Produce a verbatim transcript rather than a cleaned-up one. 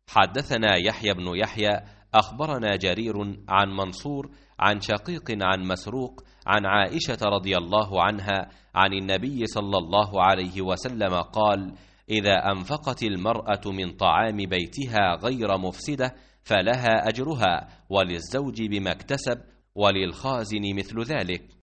حدثنا يحيى بن يحيى أخبرنا جرير عن منصور عن شقيق عن مسروق عن عائشة رضي الله عنها عن النبي صلى الله عليه وسلم قال: إذا أنفقت المرأة من طعام بيتها غير مفسدة فلها أجرها، وللزوج بما اكتسب، وللخازن مثل ذلك.